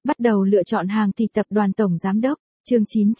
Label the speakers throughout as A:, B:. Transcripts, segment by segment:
A: Bắt đầu lựa chọn hàng thì tập đoàn tổng giám đốc, chương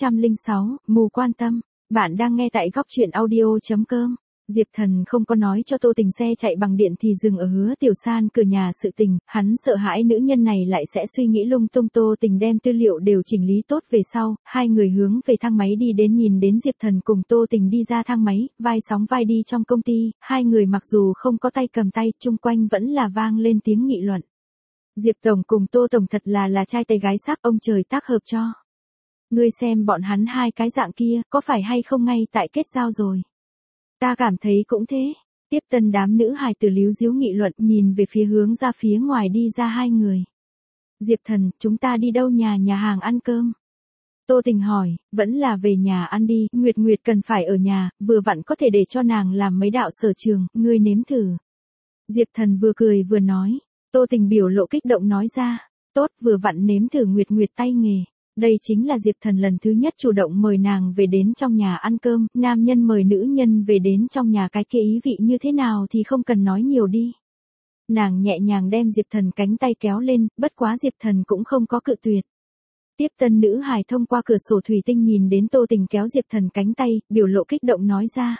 A: 906, mù quan tâm. Bạn đang nghe tại góc truyện audio.com. Diệp Thần không có nói cho Tô Tình xe chạy bằng điện thì dừng ở Hứa Tiểu San cửa nhà sự tình, hắn sợ hãi nữ nhân này lại sẽ suy nghĩ lung tung. Tô Tình đem tư liệu đều chỉnh lý tốt về sau, hai người hướng về thang máy đi đến, nhìn đến Diệp Thần cùng Tô Tình đi ra thang máy, vai sóng vai đi trong công ty, hai người mặc dù không có tay cầm tay, chung quanh vẫn là vang lên tiếng nghị luận. Diệp Tổng cùng Tô Tổng thật là trai tây gái sắc, ông trời tác hợp cho. Ngươi xem bọn hắn hai cái dạng kia, có phải hay không ngay tại kết giao rồi? Ta cảm thấy cũng thế. Tiếp tân đám nữ hài tử líu díu nghị luận, nhìn về phía hướng ra phía ngoài đi ra hai người. Diệp Thần, chúng ta đi đâu? Nhà hàng ăn cơm. Tô Tình hỏi, vẫn là về nhà ăn đi, Nguyệt Nguyệt cần phải ở nhà, vừa vặn có thể để cho nàng làm mấy đạo sở trường, ngươi nếm thử. Diệp Thần vừa cười vừa nói. Tô Tình biểu lộ kích động nói ra, tốt, vừa vặn nếm thử Nguyệt Nguyệt tay nghề. Đây chính là Diệp Thần lần thứ nhất chủ động mời nàng về đến trong nhà ăn cơm, nam nhân mời nữ nhân về đến trong nhà cái kia ý vị như thế nào thì không cần nói nhiều đi. Nàng nhẹ nhàng đem Diệp Thần cánh tay kéo lên, bất quá Diệp Thần cũng không có cự tuyệt. Tiếp tân nữ hài thông qua cửa sổ thủy tinh nhìn đến Tô Tình kéo Diệp Thần cánh tay, biểu lộ kích động nói ra.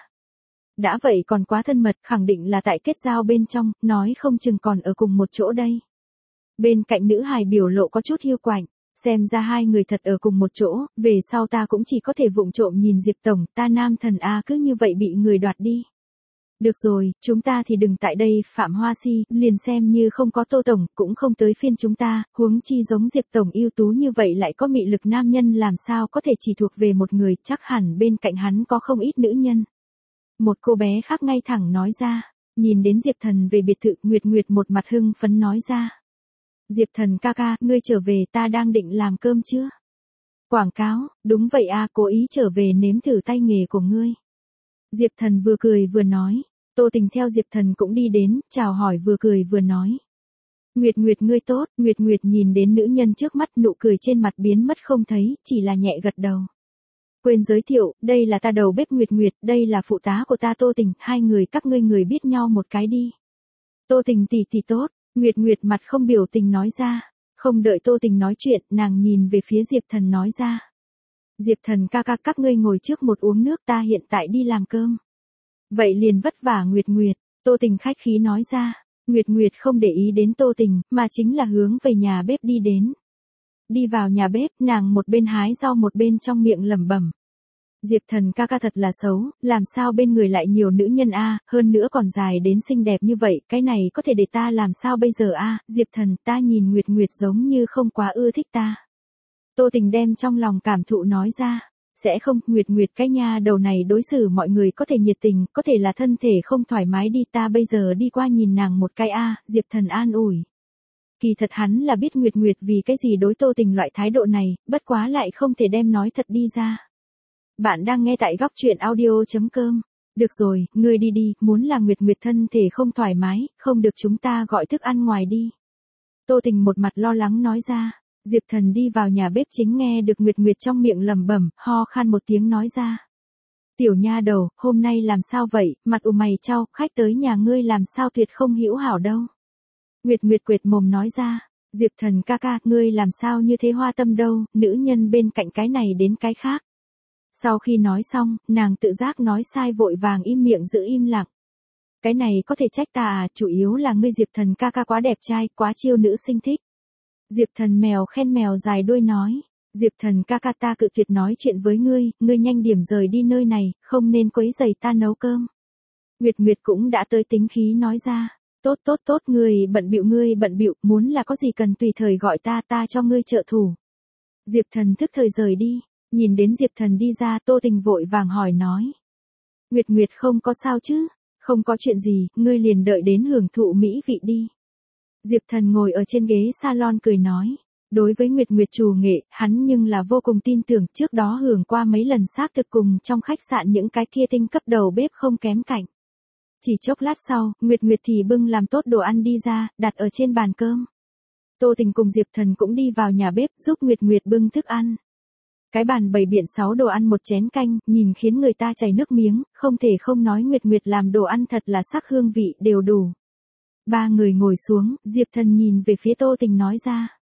A: Đã vậy còn quá thân mật, khẳng định là tại kết giao bên trong, nói không chừng còn ở cùng một chỗ đây. Bên cạnh nữ hài biểu lộ có chút hiu quạnh. Xem ra hai người thật ở cùng một chỗ, về sau ta cũng chỉ có thể vụng trộm nhìn Diệp Tổng, ta nam thần A cứ như vậy bị người đoạt đi. Được rồi, chúng ta thì đừng tại đây phạm hoa si, liền xem như không có Tô Tổng, cũng không tới phiên chúng ta, huống chi giống Diệp Tổng ưu tú như vậy lại có mị lực nam nhân làm sao có thể chỉ thuộc về một người, chắc hẳn bên cạnh hắn có không ít nữ nhân. Một cô bé khác ngay thẳng nói ra, nhìn đến Diệp Thần về biệt thự, Nguyệt Nguyệt một mặt hưng phấn nói ra. Diệp Thần ca ca, ngươi trở về, ta đang định làm cơm chưa? Quảng cáo, đúng vậy à, cố ý trở về nếm thử tay nghề của ngươi. Diệp Thần vừa cười vừa nói, Tô Tình theo Diệp Thần cũng đi đến, chào hỏi vừa cười vừa nói. Nguyệt Nguyệt ngươi tốt, Nguyệt Nguyệt nhìn đến nữ nhân trước mắt, nụ cười trên mặt biến mất không thấy, chỉ là nhẹ gật đầu. Quên giới thiệu, đây là ta đầu bếp Nguyệt Nguyệt, đây là phụ tá của ta Tô Tình, hai người các ngươi người biết nhau một cái đi. Tô Tình tỷ tỷ tốt. Nguyệt Nguyệt mặt không biểu tình nói ra, không đợi Tô Tình nói chuyện, nàng nhìn về phía Diệp Thần nói ra. Diệp Thần ca ca, các ngươi ngồi trước một uống nước, ta hiện tại đi làm cơm. Vậy liền vất vả Nguyệt Nguyệt, Tô Tình khách khí nói ra. Nguyệt Nguyệt không để ý đến Tô Tình, mà chính là hướng về nhà bếp đi đến. Đi vào nhà bếp, nàng một bên hái rau một bên trong miệng lẩm bẩm. Diệp Thần ca ca thật là xấu, làm sao bên người lại nhiều nữ nhân a, hơn nữa còn dài đến xinh đẹp như vậy, cái này có thể để ta làm sao bây giờ a, Diệp Thần, ta nhìn Nguyệt Nguyệt giống như không quá ưa thích ta. Tô Tình đem trong lòng cảm thụ nói ra, sẽ không, Nguyệt Nguyệt cái nha đầu này đối xử mọi người có thể nhiệt tình, có thể là thân thể không thoải mái đi, ta bây giờ đi qua nhìn nàng một cái a, Diệp Thần an ủi. Kỳ thật hắn là biết Nguyệt Nguyệt vì cái gì đối Tô Tình loại thái độ này, bất quá lại không thể đem nói thật đi ra. Bạn đang nghe tại góc truyện audio.com. Được rồi, ngươi đi đi, muốn là Nguyệt Nguyệt thân thể không thoải mái, không được chúng ta gọi thức ăn ngoài đi. Tô Tình một mặt lo lắng nói ra. Diệp Thần đi vào nhà bếp chính nghe được Nguyệt Nguyệt trong miệng lẩm bẩm, ho khan một tiếng nói ra. Tiểu nha đầu, hôm nay làm sao vậy, mặt mày chau, khách tới nhà ngươi làm sao tuyệt không hữu hảo đâu. Nguyệt Nguyệt quệt mồm nói ra. Diệp Thần ca ca, ngươi làm sao như thế hoa tâm đâu, nữ nhân bên cạnh cái này đến cái khác. Sau khi nói xong, nàng tự giác nói sai vội vàng im miệng giữ im lặng. Cái này có thể trách ta à, chủ yếu là ngươi Diệp Thần ca ca quá đẹp trai, quá chiêu nữ sinh thích. Diệp Thần mèo khen mèo dài đuôi nói. Diệp Thần ca ca, ta cự tuyệt nói chuyện với ngươi nhanh điểm rời đi nơi này, không nên quấy rầy ta nấu cơm. Nguyệt Nguyệt cũng đã tới tính khí nói ra. Tốt, ngươi bận bịu, muốn là có gì cần tùy thời gọi ta cho ngươi trợ thủ. Diệp Thần thức thời rời đi. Nhìn đến Diệp Thần đi ra, Tô Tình vội vàng hỏi nói. Nguyệt Nguyệt không có sao chứ, không có chuyện gì, ngươi liền đợi đến hưởng thụ mỹ vị đi. Diệp Thần ngồi ở trên ghế salon cười nói. Đối với Nguyệt Nguyệt trù nghệ, hắn nhưng là vô cùng tin tưởng, trước đó hưởng qua mấy lần xác thực cùng trong khách sạn những cái kia tinh cấp đầu bếp không kém cạnh. Chỉ chốc lát sau, Nguyệt Nguyệt thì bưng làm tốt đồ ăn đi ra, đặt ở trên bàn cơm. Tô Tình cùng Diệp Thần cũng đi vào nhà bếp giúp Nguyệt Nguyệt bưng thức ăn. Cái bàn bày biện 6 đồ ăn một chén canh, nhìn khiến người ta chảy nước miếng, không thể không nói Nguyệt Nguyệt làm đồ ăn thật là sắc hương vị đều đủ. Ba người ngồi xuống, Diệp Thần nhìn về phía Tô Tình nói ra.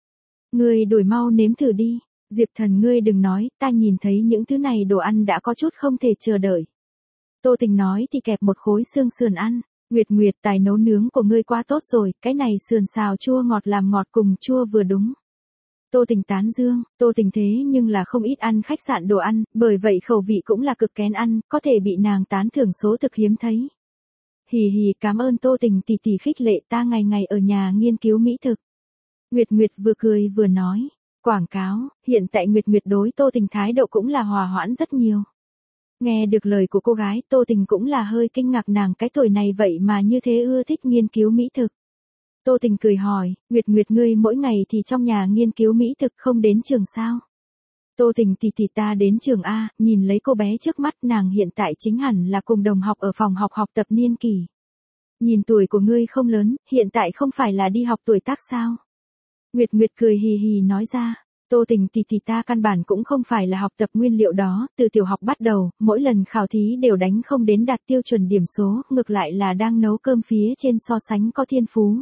A: Ngươi đuổi mau nếm thử đi. Diệp Thần ngươi đừng nói, ta nhìn thấy những thứ này đồ ăn đã có chút không thể chờ đợi. Tô Tình nói thì kẹp một khối xương sườn ăn. Nguyệt Nguyệt, tài nấu nướng của ngươi quá tốt rồi, cái này sườn xào chua ngọt làm ngọt cùng chua vừa đúng. Tô Tình tán dương, Tô Tình thế nhưng là không ít ăn khách sạn đồ ăn, bởi vậy khẩu vị cũng là cực kén ăn, có thể bị nàng tán thưởng số thực hiếm thấy. Hì hì, cảm ơn Tô Tình tỷ tỷ khích lệ, ta ngày ngày ở nhà nghiên cứu mỹ thực. Nguyệt Nguyệt vừa cười vừa nói, quảng cáo, hiện tại Nguyệt Nguyệt đối Tô Tình thái độ cũng là hòa hoãn rất nhiều. Nghe được lời của cô gái, Tô Tình cũng là hơi kinh ngạc nàng cái tuổi này vậy mà như thế ưa thích nghiên cứu mỹ thực. Tô Tình cười hỏi, Nguyệt Nguyệt ngươi mỗi ngày thì trong nhà nghiên cứu mỹ thực không đến trường sao? Tô Tình tỷ tỷ ta đến trường A, nhìn lấy cô bé trước mắt nàng hiện tại chính hẳn là cùng đồng học ở phòng học học tập niên kỳ. Nhìn tuổi của ngươi không lớn, hiện tại không phải là đi học tuổi tác sao? Nguyệt Nguyệt cười hì hì nói ra, Tô Tình tỷ tỷ ta căn bản cũng không phải là học tập nguyên liệu đó, từ tiểu học bắt đầu, mỗi lần khảo thí đều đánh không đến đạt tiêu chuẩn điểm số, ngược lại là đang nấu cơm phía trên so sánh có thiên phú.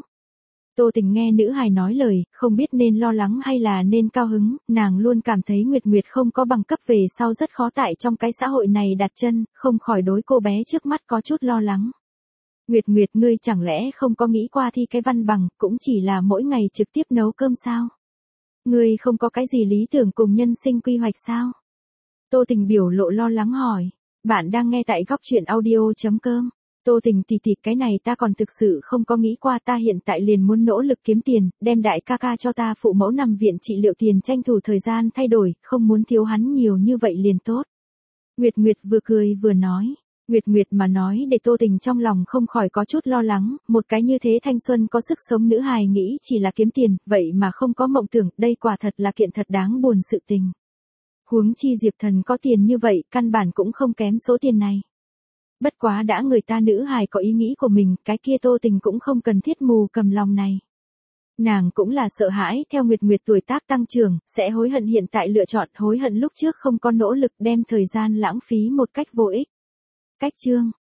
A: Tô Tình nghe nữ hài nói lời, không biết nên lo lắng hay là nên cao hứng, nàng luôn cảm thấy Nguyệt Nguyệt không có bằng cấp về sau rất khó tại trong cái xã hội này đặt chân, không khỏi đối cô bé trước mắt có chút lo lắng. Nguyệt Nguyệt ngươi chẳng lẽ không có nghĩ qua thi cái văn bằng, cũng chỉ là mỗi ngày trực tiếp nấu cơm sao? Ngươi không có cái gì lý tưởng cùng nhân sinh quy hoạch sao? Tô Tình biểu lộ lo lắng hỏi. Bạn đang nghe tại góc chuyện audio.com. Tô Tình tỷ tỷ, cái này ta còn thực sự không có nghĩ qua, ta hiện tại liền muốn nỗ lực kiếm tiền, đem đại ca ca cho ta phụ mẫu nằm viện trị liệu tiền, tranh thủ thời gian thay đổi, không muốn thiếu hắn nhiều như vậy liền tốt. Nguyệt Nguyệt vừa cười vừa nói. Nguyệt Nguyệt mà nói để Tô Tình trong lòng không khỏi có chút lo lắng, một cái như thế thanh xuân có sức sống nữ hài nghĩ chỉ là kiếm tiền, vậy mà không có mộng tưởng, đây quả thật là kiện thật đáng buồn sự tình. Huống chi Diệp Thần có tiền như vậy, căn bản cũng không kém số tiền này. Bất quá đã người ta nữ hài có ý nghĩ của mình, cái kia Tô Tình cũng không cần thiết mù cầm lòng này. Nàng cũng là sợ hãi, theo Nguyệt Nguyệt tuổi tác tăng trưởng, sẽ hối hận hiện tại lựa chọn, hối hận lúc trước không có nỗ lực đem thời gian lãng phí một cách vô ích. Cách chương